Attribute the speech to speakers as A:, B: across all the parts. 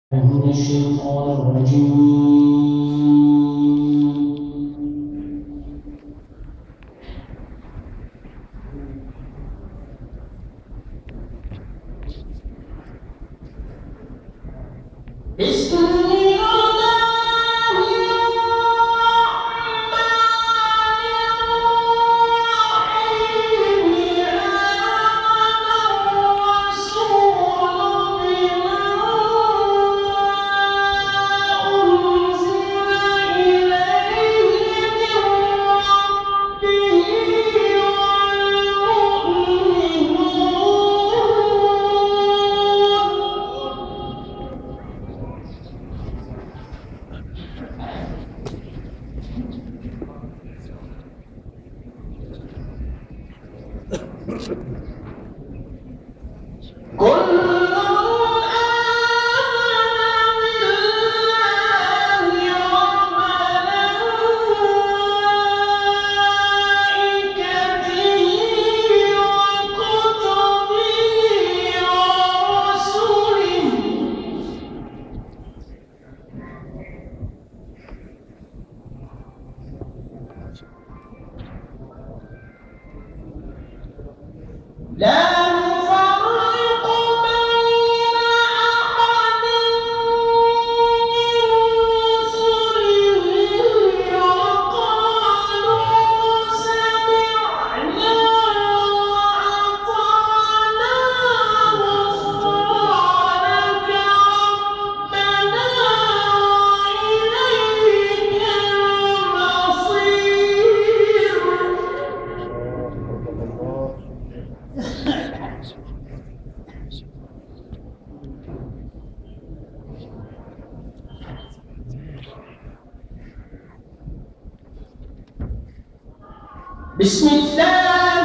A: من الشيطان الرجيم. بسم الله بسم الله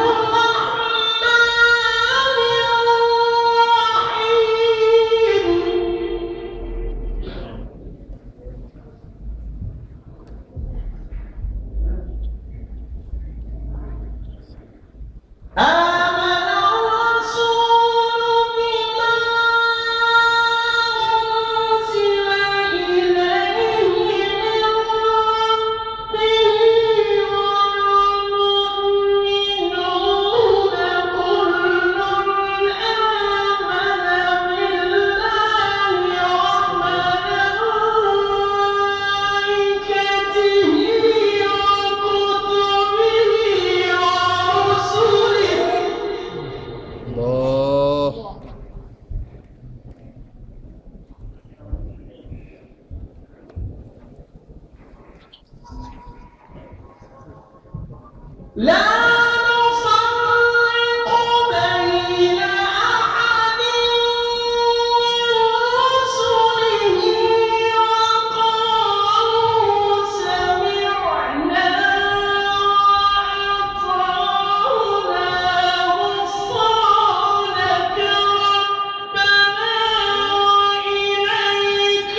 A: الرحمن الرحيم. آمن الرسول بما أنزل إليه من ربه والمؤمنون كل آمن بالله وملائكته وكتبه ورسله.
B: الله.
A: لا نفرق بين أحد من رسله وقالوا سمعنا وأطعنا غفرانك ربنا وإليك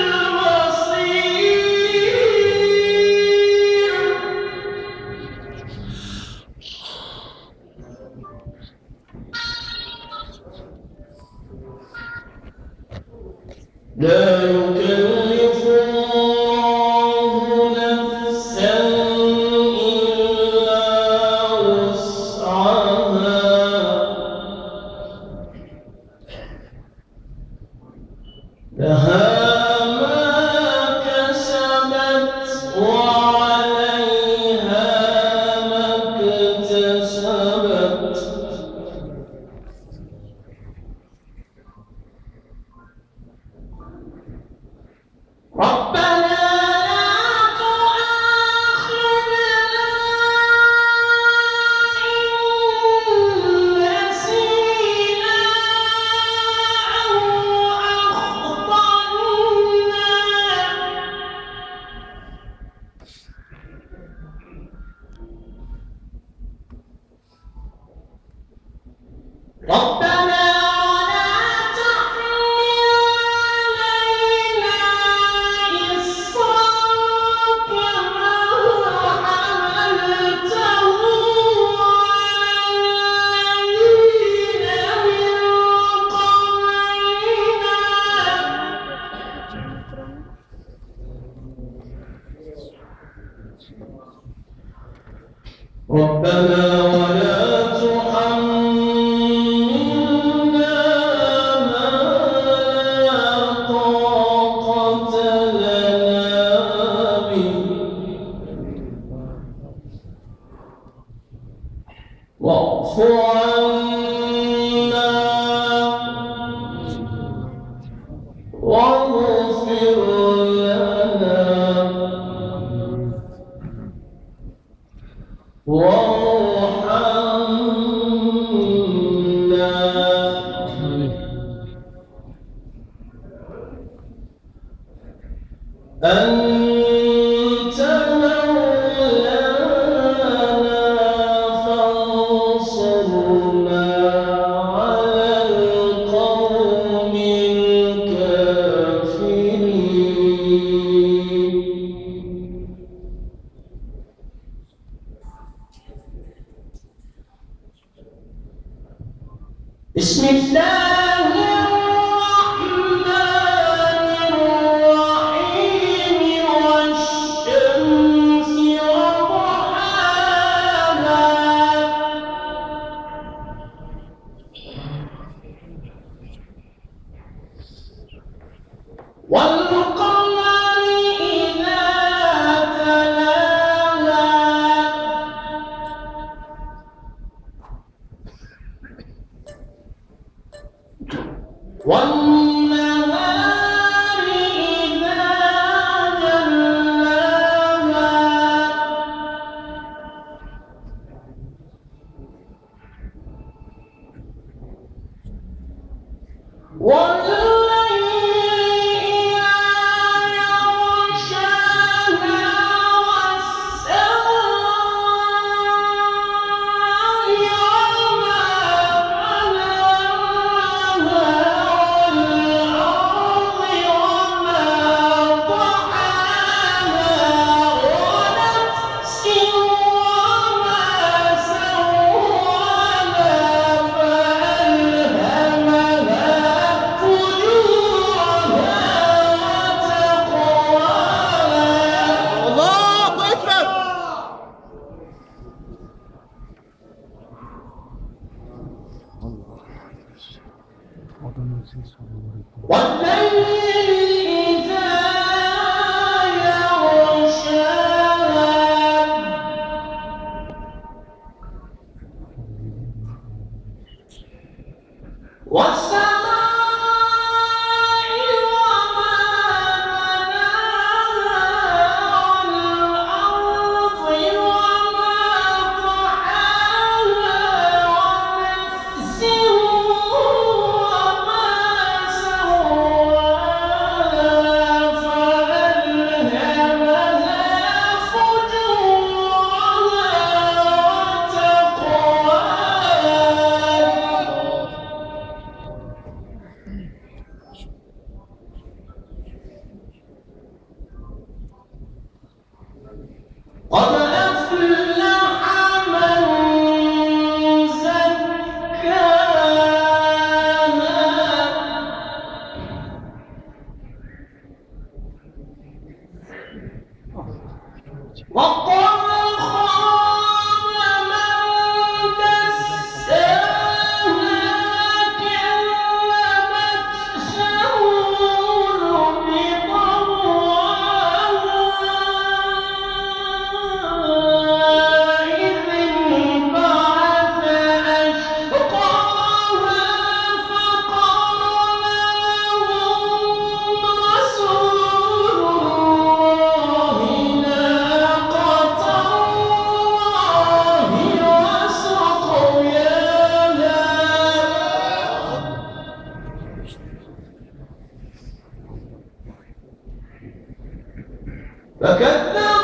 A: المصير. لا يكلف الله نفسا إلا وسعها لها ما كسبت وعليها ما اكتسبت. ربنا لا تؤاخذنا إن نسينا أو أخطأنا ربنا ولا تحملنا ما لا طاقة لنا به واعف عنا واغفر لنا وارحمنا أنت مولانا فانصرنا على القوم الكافرين. بسم الله الرحمن الرحيم والشمس وضحاها والقمر إذا تلاها والنهار إذا جلاها والليل إذا يغشاها والسماء وما بناها والأرض وما طحاها ونفس وما سواها فألهمها فجورها وتقواها.
B: الله أكبر.
A: والليل إذا يغشاها والسماء وما بناها والأرض وما طحاها ونفس وما سواها فألهمها فجورها وتقواها. قد أفلح من زكاها وقد خاب من دساها كذبت ثمود بطغواها إذ انبعث أشقاها فقال لهم رسول الله ناقة الله وسقياها فكذبوا